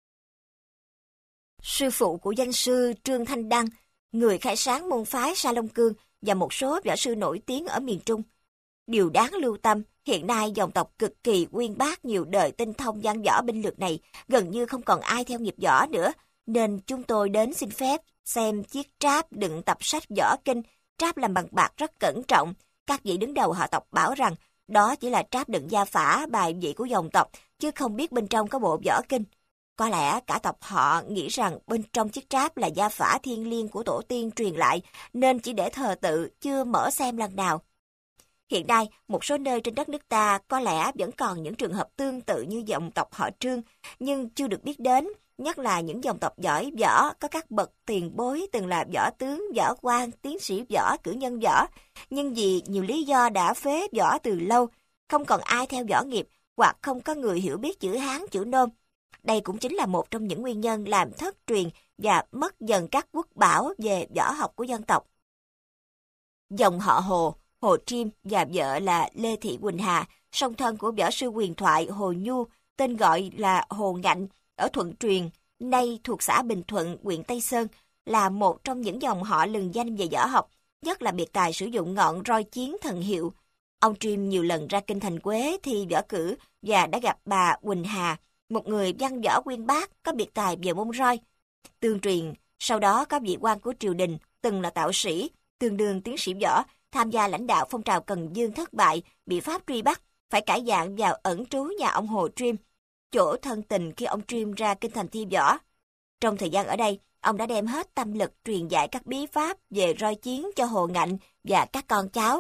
Sư phụ của danh sư Trương Thanh Đăng, người khai sáng môn phái Sa Long Cương và một số võ sư nổi tiếng ở miền Trung. Điều đáng lưu tâm, hiện nay dòng tộc cực kỳ uyên bác nhiều đời tinh thông văn võ binh lược này, gần như không còn ai theo nghiệp võ nữa, nên chúng tôi đến xin phép xem chiếc tráp đựng tập sách võ kinh. Tráp làm bằng bạc rất cẩn trọng. Các vị đứng đầu họ tộc bảo rằng đó chỉ là tráp đựng gia phả bài vị của dòng tộc, chứ không biết bên trong có bộ võ kinh. Có lẽ cả tộc họ nghĩ rằng bên trong chiếc tráp là gia phả thiêng liêng của tổ tiên truyền lại, nên chỉ để thờ tự, chưa mở xem lần nào. Hiện nay, một số nơi trên đất nước ta có lẽ vẫn còn những trường hợp tương tự như dòng tộc họ Trương, nhưng chưa được biết đến, nhất là những dòng tộc giỏi võ, có các bậc tiền bối từng là võ tướng, võ quan, tiến sĩ võ, cử nhân võ. Nhưng vì nhiều lý do đã phế võ từ lâu, không còn ai theo võ nghiệp, hoặc không có người hiểu biết chữ Hán, chữ Nôm. Đây cũng chính là một trong những nguyên nhân làm thất truyền và mất dần các quốc bảo về võ học của dân tộc. Dòng họ Hồ, Hồ Triêm và vợ là Lê Thị Quỳnh Hà, song thân của võ sư huyền thoại Hồ Nhu, tên gọi là Hồ Ngạnh, ở Thuận Truyền, nay thuộc xã Bình Thuận, huyện Tây Sơn, là một trong những dòng họ lừng danh về võ học, nhất là biệt tài sử dụng ngọn roi chiến thần hiệu. Ông Triêm nhiều lần ra kinh thành Quế thi võ cử và đã gặp bà Quỳnh Hà, một người văn võ uyên bác có biệt tài về môn roi. Tương truyền, sau đó có vị quan của triều đình từng là tạo sĩ, tương đương tiến sĩ võ, tham gia lãnh đạo phong trào Cần Dương thất bại, bị Pháp truy bắt, phải cải dạng vào ẩn trú nhà ông Hồ Triêm, chỗ thân tình khi ông Triêm ra kinh thành thi võ. Trong thời gian ở đây, ông đã đem hết tâm lực truyền dạy các bí pháp về roi chiến cho Hồ Ngạnh và các con cháu.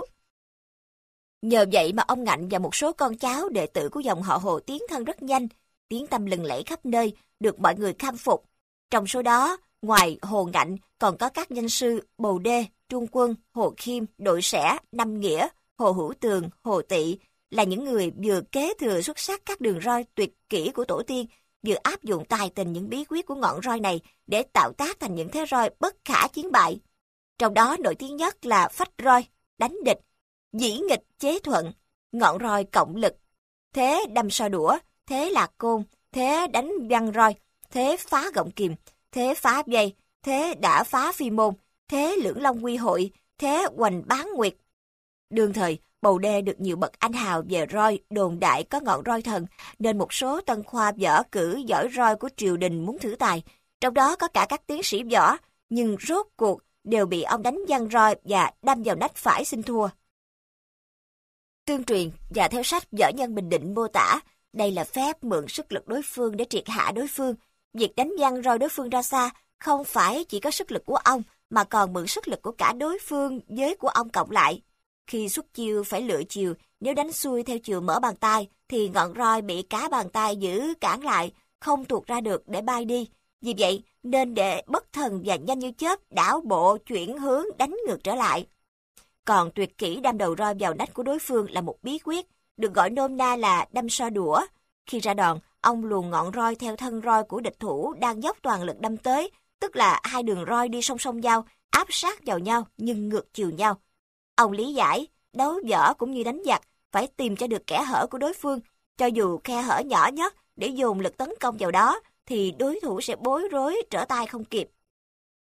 Nhờ vậy mà ông Ngạnh và một số con cháu đệ tử của dòng họ Hồ tiến thân rất nhanh, tiếng tăm lừng lẫy khắp nơi, được mọi người khâm phục. Trong số đó, ngoài Hồ Ngạnh còn có các danh sư Bầu Đê, Trung Quân, Hồ Khiêm, Đội Sẻ, Năm Nghĩa, Hồ Hữu Tường, Hồ Tị, là những người vừa kế thừa xuất sắc các đường roi tuyệt kỹ của tổ tiên, vừa áp dụng tài tình những bí quyết của ngọn roi này để tạo tác thành những thế roi bất khả chiến bại. Trong đó nổi tiếng nhất là phách roi, đánh địch, dĩ nghịch chế thuận, ngọn roi cộng lực, thế đâm so đũa, thế lạc côn, thế đánh văn roi, thế phá gọng kìm, thế phá dây, thế đã phá phi môn, thế lưỡng long quy hội, thế hoành bán nguyệt. Đương thời, Bầu Đê được nhiều bậc anh hào về roi đồn đại có ngọn roi thần, nên một số tân khoa võ cử giỏi roi của triều đình muốn thử tài, trong đó có cả các tiến sĩ võ, nhưng rốt cuộc đều bị ông đánh văng roi và đâm vào nách phải xin thua. Tương truyền và theo sách Võ Nhân Bình Định mô tả, đây là phép mượn sức lực đối phương để triệt hạ đối phương. Việc đánh văng roi đối phương ra xa không phải chỉ có sức lực của ông, mà còn mượn sức lực của cả đối phương với của ông cộng lại. Khi xuất chiêu phải lựa chiều, nếu đánh xuôi theo chiều mở bàn tay, thì ngọn roi bị cả bàn tay giữ cản lại, không tuột ra được để bay đi. Vì vậy, nên để bất thần và nhanh như chớp đảo bộ chuyển hướng đánh ngược trở lại. Còn tuyệt kỹ đâm đầu roi vào nách của đối phương là một bí quyết, được gọi nôm na là đâm so đũa. Khi ra đòn, ông luồn ngọn roi theo thân roi của địch thủ đang dốc toàn lực đâm tới, tức là hai đường roi đi song song nhau, áp sát vào nhau nhưng ngược chiều nhau. Ông lý giải, đấu võ cũng như đánh giặc, phải tìm cho được kẽ hở của đối phương, cho dù khe hở nhỏ nhất để dồn lực tấn công vào đó, thì đối thủ sẽ bối rối trở tay không kịp.